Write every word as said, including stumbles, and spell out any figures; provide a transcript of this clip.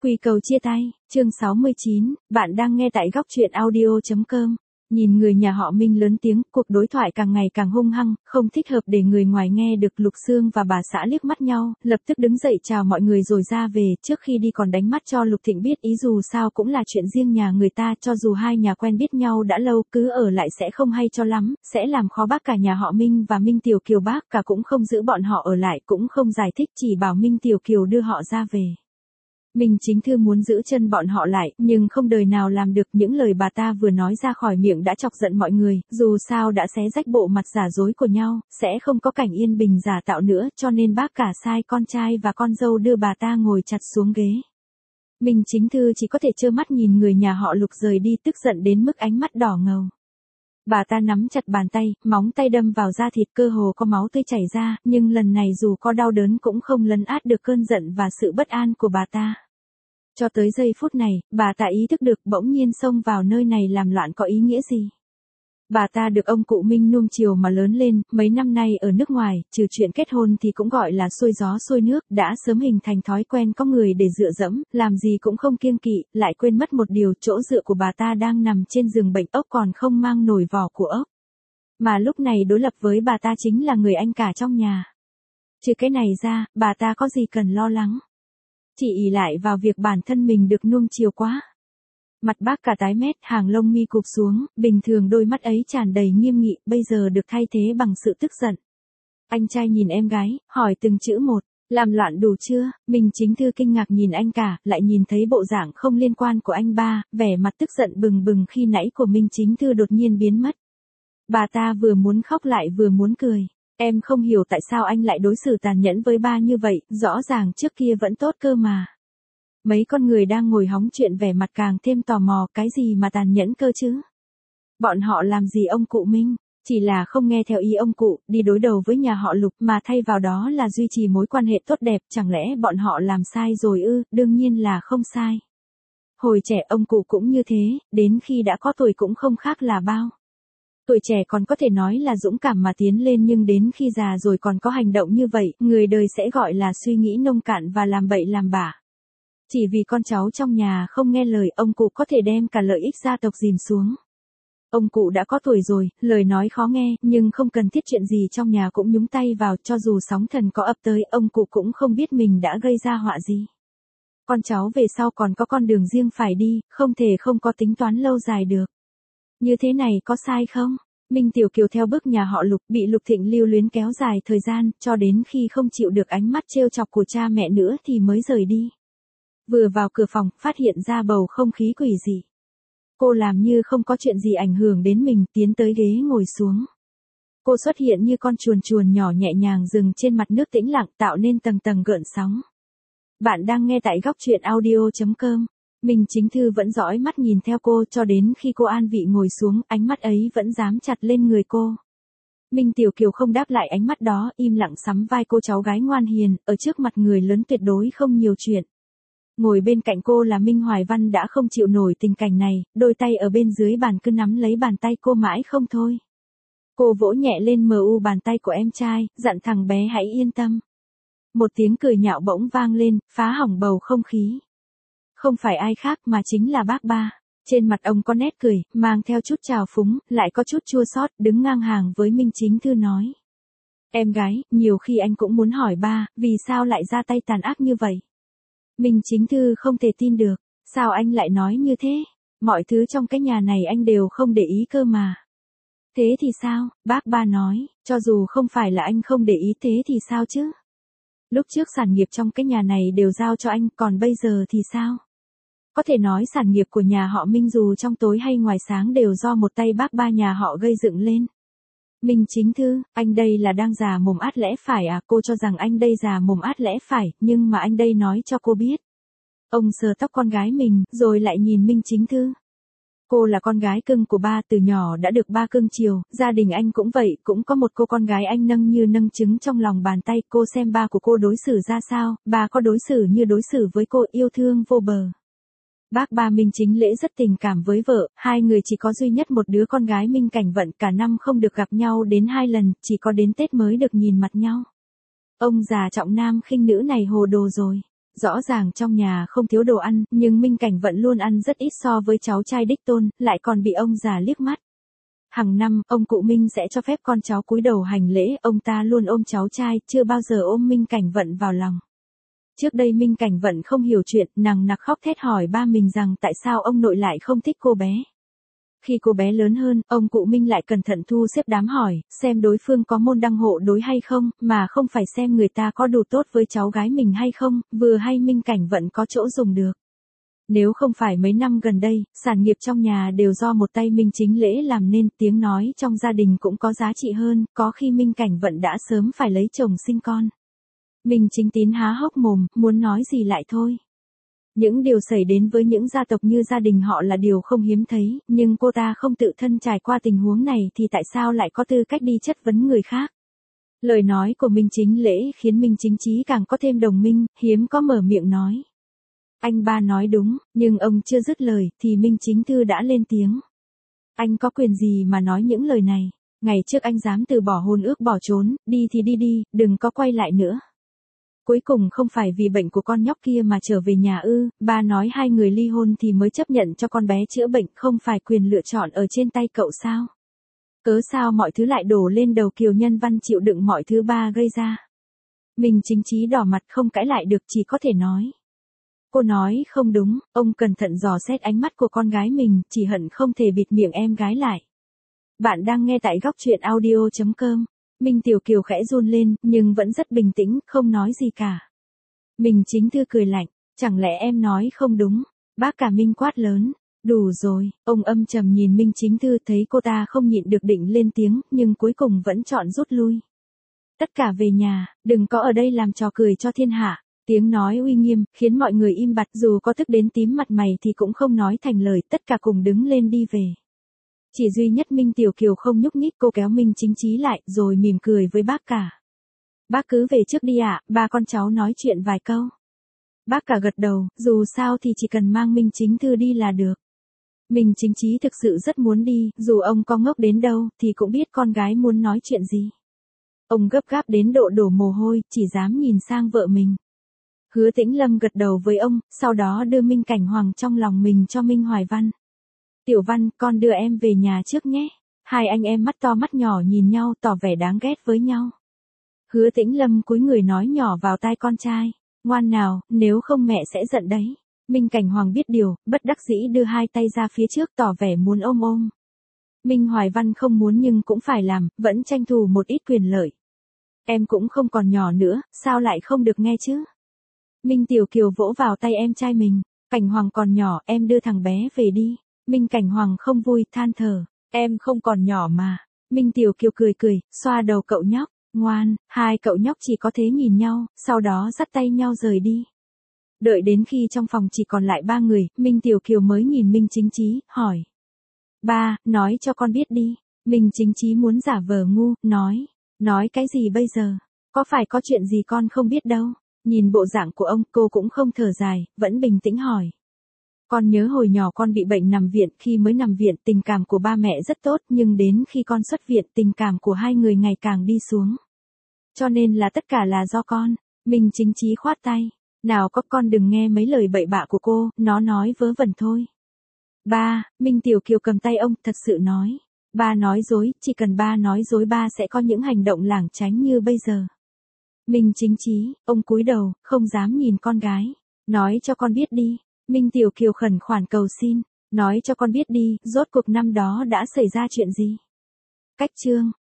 Quy cầu chia tay, chương sáu mươi chín, bạn đang nghe tại góc truyện audio chấm com. Nhìn người nhà họ Minh lớn tiếng, cuộc đối thoại càng ngày càng hung hăng, không thích hợp để người ngoài nghe được. Lục Sương và bà xã liếc mắt nhau, lập tức đứng dậy chào mọi người rồi ra về. Trước khi đi còn đánh mắt cho Lục Thịnh biết ý, dù sao cũng là chuyện riêng nhà người ta, cho dù hai nhà quen biết nhau đã lâu, cứ ở lại sẽ không hay cho lắm, sẽ làm khó bác cả nhà họ Minh và Minh Tiểu Kiều. Bác cả cũng không giữ bọn họ ở lại, cũng không giải thích, chỉ bảo Minh Tiểu Kiều đưa họ ra về. Minh Chính Thư muốn giữ chân bọn họ lại, nhưng không đời nào làm được. Những lời bà ta vừa nói ra khỏi miệng đã chọc giận mọi người, dù sao đã xé rách bộ mặt giả dối của nhau, sẽ không có cảnh yên bình giả tạo nữa, cho nên bác cả sai con trai và con dâu đưa bà ta ngồi chặt xuống ghế. Minh Chính Thư chỉ có thể trơ mắt nhìn người nhà họ Lục rời đi, tức giận đến mức ánh mắt đỏ ngầu. Bà ta nắm chặt bàn tay, móng tay đâm vào da thịt, cơ hồ có máu tươi chảy ra, nhưng lần này dù có đau đớn cũng không lấn át được cơn giận và sự bất an của bà ta. Cho tới giây phút này, bà ta ý thức được bỗng nhiên xông vào nơi này làm loạn có ý nghĩa gì. Bà ta được ông cụ Minh nuông chiều mà lớn lên, mấy năm nay ở nước ngoài, trừ chuyện kết hôn thì cũng gọi là xuôi gió xuôi nước, đã sớm hình thành thói quen có người để dựa dẫm, làm gì cũng không kiêng kỵ, lại quên mất một điều, chỗ dựa của bà ta đang nằm trên giường bệnh, ốc còn không mang nổi vỏ của ốc. Mà lúc này đối lập với bà ta chính là người anh cả trong nhà. Trừ cái này ra, bà ta có gì cần lo lắng. Chỉ ỷ lại vào việc bản thân mình được nuông chiều quá. Mặt bác cả tái mét, hàng lông mi cụp xuống, bình thường đôi mắt ấy tràn đầy nghiêm nghị, bây giờ được thay thế bằng sự tức giận. Anh trai nhìn em gái, hỏi từng chữ một, làm loạn đủ chưa? Minh Chính Thư kinh ngạc nhìn anh cả, lại nhìn thấy bộ dạng không liên quan của anh ba, vẻ mặt tức giận bừng bừng khi nãy của Minh Chính Thư đột nhiên biến mất. Bà ta vừa muốn khóc lại vừa muốn cười. Em không hiểu tại sao anh lại đối xử tàn nhẫn với ba như vậy, rõ ràng trước kia vẫn tốt cơ mà. Mấy con người đang ngồi hóng chuyện vẻ mặt càng thêm tò mò, cái gì mà tàn nhẫn cơ chứ? Bọn họ làm gì ông cụ Minh? Chỉ là không nghe theo ý ông cụ, đi đối đầu với nhà họ Lục, mà thay vào đó là duy trì mối quan hệ tốt đẹp, chẳng lẽ bọn họ làm sai rồi ư? Đương nhiên là không sai. Hồi trẻ ông cụ cũng như thế, đến khi đã có tuổi cũng không khác là bao. Tuổi trẻ còn có thể nói là dũng cảm mà tiến lên, nhưng đến khi già rồi còn có hành động như vậy, người đời sẽ gọi là suy nghĩ nông cạn và làm bậy làm bạ. Chỉ vì con cháu trong nhà không nghe lời, ông cụ có thể đem cả lợi ích gia tộc dìm xuống. Ông cụ đã có tuổi rồi, lời nói khó nghe, nhưng không cần thiết chuyện gì trong nhà cũng nhúng tay vào, cho dù sóng thần có ập tới, ông cụ cũng không biết mình đã gây ra họa gì. Con cháu về sau còn có con đường riêng phải đi, không thể không có tính toán lâu dài được. Như thế này có sai không? Minh Tiểu Kiều theo bước nhà họ Lục, bị Lục Thịnh lưu luyến kéo dài thời gian, cho đến khi không chịu được ánh mắt trêu chọc của cha mẹ nữa thì mới rời đi. Vừa vào cửa phòng, phát hiện ra bầu không khí quỷ dị. Cô làm như không có chuyện gì ảnh hưởng đến mình, tiến tới ghế ngồi xuống. Cô xuất hiện như con chuồn chuồn nhỏ nhẹ nhàng dừng trên mặt nước tĩnh lặng, tạo nên tầng tầng gợn sóng. Bạn đang nghe tại góc truyện audio chấm com. Minh Chính Thư vẫn dõi mắt nhìn theo cô cho đến khi cô an vị ngồi xuống, ánh mắt ấy vẫn dám chặt lên người cô. Minh Tiểu Kiều không đáp lại ánh mắt đó, im lặng sắm vai cô cháu gái ngoan hiền, ở trước mặt người lớn tuyệt đối không nhiều chuyện. Ngồi bên cạnh cô là Minh Hoài Văn đã không chịu nổi tình cảnh này, đôi tay ở bên dưới bàn cứ nắm lấy bàn tay cô mãi không thôi. Cô vỗ nhẹ lên mờ u bàn tay của em trai, dặn thằng bé hãy yên tâm. Một tiếng cười nhạo bỗng vang lên, phá hỏng bầu không khí. Không phải ai khác mà chính là bác ba. Trên mặt ông có nét cười, mang theo chút trào phúng, lại có chút chua xót, đứng ngang hàng với Minh Chính Thư nói. Em gái, nhiều khi anh cũng muốn hỏi ba, vì sao lại ra tay tàn ác như vậy? Minh Chính Thư không thể tin được, sao anh lại nói như thế? Mọi thứ trong cái nhà này anh đều không để ý cơ mà. Thế thì sao? Bác ba nói, cho dù không phải là anh không để ý thế thì sao chứ? Lúc trước sản nghiệp trong cái nhà này đều giao cho anh, còn bây giờ thì sao? Có thể nói sản nghiệp của nhà họ Minh dù trong tối hay ngoài sáng đều do một tay bác ba nhà họ gây dựng lên. Minh Chính Thư, anh đây là đang già mồm át lẽ phải à? Cô cho rằng anh đây già mồm át lẽ phải, nhưng mà anh đây nói cho cô biết. Ông sờ tóc con gái mình, rồi lại nhìn Minh Chính Thư. Cô là con gái cưng của ba, từ nhỏ đã được ba cưng chiều, gia đình anh cũng vậy, cũng có một cô con gái anh nâng như nâng trứng trong lòng bàn tay. Cô xem ba của cô đối xử ra sao, ba có đối xử như đối xử với cô, yêu thương vô bờ. Bác ba Minh Chính Lễ rất tình cảm với vợ, hai người chỉ có duy nhất một đứa con gái Minh Cảnh Vận, cả năm không được gặp nhau đến hai lần, chỉ có đến Tết mới được nhìn mặt nhau. Ông già trọng nam khinh nữ này hồ đồ rồi. Rõ ràng trong nhà không thiếu đồ ăn, nhưng Minh Cảnh Vận luôn ăn rất ít so với cháu trai đích tôn, lại còn bị ông già liếc mắt. Hàng năm, ông cụ Minh sẽ cho phép con cháu cúi đầu hành lễ, ông ta luôn ôm cháu trai, chưa bao giờ ôm Minh Cảnh Vận vào lòng. Trước đây Minh Cảnh Vận không hiểu chuyện, nằng nặc khóc thét hỏi ba mình rằng tại sao ông nội lại không thích cô bé. Khi cô bé lớn hơn, ông cụ Minh lại cẩn thận thu xếp đám hỏi, xem đối phương có môn đăng hộ đối hay không, mà không phải xem người ta có đủ tốt với cháu gái mình hay không, vừa hay Minh Cảnh Vận có chỗ dùng được. Nếu không phải mấy năm gần đây, sản nghiệp trong nhà đều do một tay Minh Chính Lễ làm nên, tiếng nói trong gia đình cũng có giá trị hơn, có khi Minh Cảnh Vận đã sớm phải lấy chồng sinh con. Minh Chính Tín há hốc mồm, muốn nói gì lại thôi. Những điều xảy đến với những gia tộc như gia đình họ là điều không hiếm thấy, nhưng cô ta không tự thân trải qua tình huống này thì tại sao lại có tư cách đi chất vấn người khác. Lời nói của Minh Chính Lễ khiến Minh Chính Chí càng có thêm đồng minh, hiếm có mở miệng nói. Anh ba nói đúng, nhưng ông chưa dứt lời, thì Minh Chính Thư đã lên tiếng. Anh có quyền gì mà nói những lời này? Ngày trước anh dám từ bỏ hôn ước bỏ trốn, đi thì đi đi, đừng có quay lại nữa. Cuối cùng không phải vì bệnh của con nhóc kia mà trở về nhà ư, ba nói hai người ly hôn thì mới chấp nhận cho con bé chữa bệnh, không phải quyền lựa chọn ở trên tay cậu sao? Cớ sao mọi thứ lại đổ lên đầu Kiều Nhân Văn chịu đựng mọi thứ ba gây ra? Minh Chính Chí đỏ mặt không cãi lại được, chỉ có thể nói. Cô nói không đúng, ông cẩn thận dò xét ánh mắt của con gái mình, chỉ hận không thể bịt miệng em gái lại. Bạn đang nghe tại góc truyện audio chấm com. Minh Tiểu Kiều khẽ run lên, nhưng vẫn rất bình tĩnh, không nói gì cả. Minh Chính Thư cười lạnh, chẳng lẽ em nói không đúng? Bác cả Minh quát lớn. Đủ rồi, ông âm trầm nhìn Minh Chính Thư, thấy cô ta không nhịn được định lên tiếng, nhưng cuối cùng vẫn chọn rút lui. Tất cả về nhà, đừng có ở đây làm trò cười cho thiên hạ. Tiếng nói uy nghiêm, khiến mọi người im bặt, dù có tức đến tím mặt mày thì cũng không nói thành lời, tất cả cùng đứng lên đi về. Chỉ duy nhất Minh Tiểu Kiều không nhúc nhích, cô kéo Minh Chính Chí lại, rồi mỉm cười với bác cả. Bác cứ về trước đi ạ, ba con cháu nói chuyện vài câu. Bác cả gật đầu, dù sao thì chỉ cần mang Minh Chính Thư đi là được. Minh Chính Chí thực sự rất muốn đi, dù ông có ngốc đến đâu, thì cũng biết con gái muốn nói chuyện gì. Ông gấp gáp đến độ đổ mồ hôi, chỉ dám nhìn sang vợ mình. Hứa Tĩnh Lâm gật đầu với ông, sau đó đưa Minh Cảnh Hoàng trong lòng mình cho Minh Hoài Văn. Tiểu Văn, con đưa em về nhà trước nhé. Hai anh em mắt to mắt nhỏ nhìn nhau, tỏ vẻ đáng ghét với nhau. Hứa Tĩnh Lâm cúi người nói nhỏ vào tai con trai. Ngoan nào, nếu không mẹ sẽ giận đấy. Minh Cảnh Hoàng biết điều, bất đắc dĩ đưa hai tay ra phía trước tỏ vẻ muốn ôm ôm. Minh Hoài Văn không muốn nhưng cũng phải làm, vẫn tranh thủ một ít quyền lợi. Em cũng không còn nhỏ nữa, sao lại không được nghe chứ? Minh Tiểu Kiều vỗ vào tay em trai mình. Cảnh Hoàng còn nhỏ, em đưa thằng bé về đi. Minh Cảnh Hoàng không vui, than thở. Em không còn nhỏ mà. Minh Tiểu Kiều cười cười, xoa đầu cậu nhóc. Ngoan, hai cậu nhóc chỉ có thế nhìn nhau, sau đó dắt tay nhau rời đi. Đợi đến khi trong phòng chỉ còn lại ba người, Minh Tiểu Kiều mới nhìn Minh Chính Chí, hỏi. Ba, nói cho con biết đi. Minh Chính Chí muốn giả vờ ngu, nói. Nói cái gì bây giờ? Có phải có chuyện gì con không biết đâu? Nhìn bộ dạng của ông, cô cũng không thở dài, vẫn bình tĩnh hỏi. Con nhớ hồi nhỏ con bị bệnh nằm viện, khi mới nằm viện tình cảm của ba mẹ rất tốt, nhưng đến khi con xuất viện tình cảm của hai người ngày càng đi xuống. Cho nên là tất cả là do con. Minh Chính Chí khoát tay. Nào có, con đừng nghe mấy lời bậy bạ của cô, nó nói vớ vẩn thôi. Ba, Minh Tiểu Kiều cầm tay ông, thật sự nói. Ba nói dối, chỉ cần ba nói dối ba sẽ có những hành động lảng tránh như bây giờ. Minh Chính Chí, ông cúi đầu, không dám nhìn con gái. Nói cho con biết đi. Minh Tiểu Kiều khẩn khoản cầu xin. Nói cho con biết đi, rốt cuộc năm đó đã xảy ra chuyện gì? Cách chương.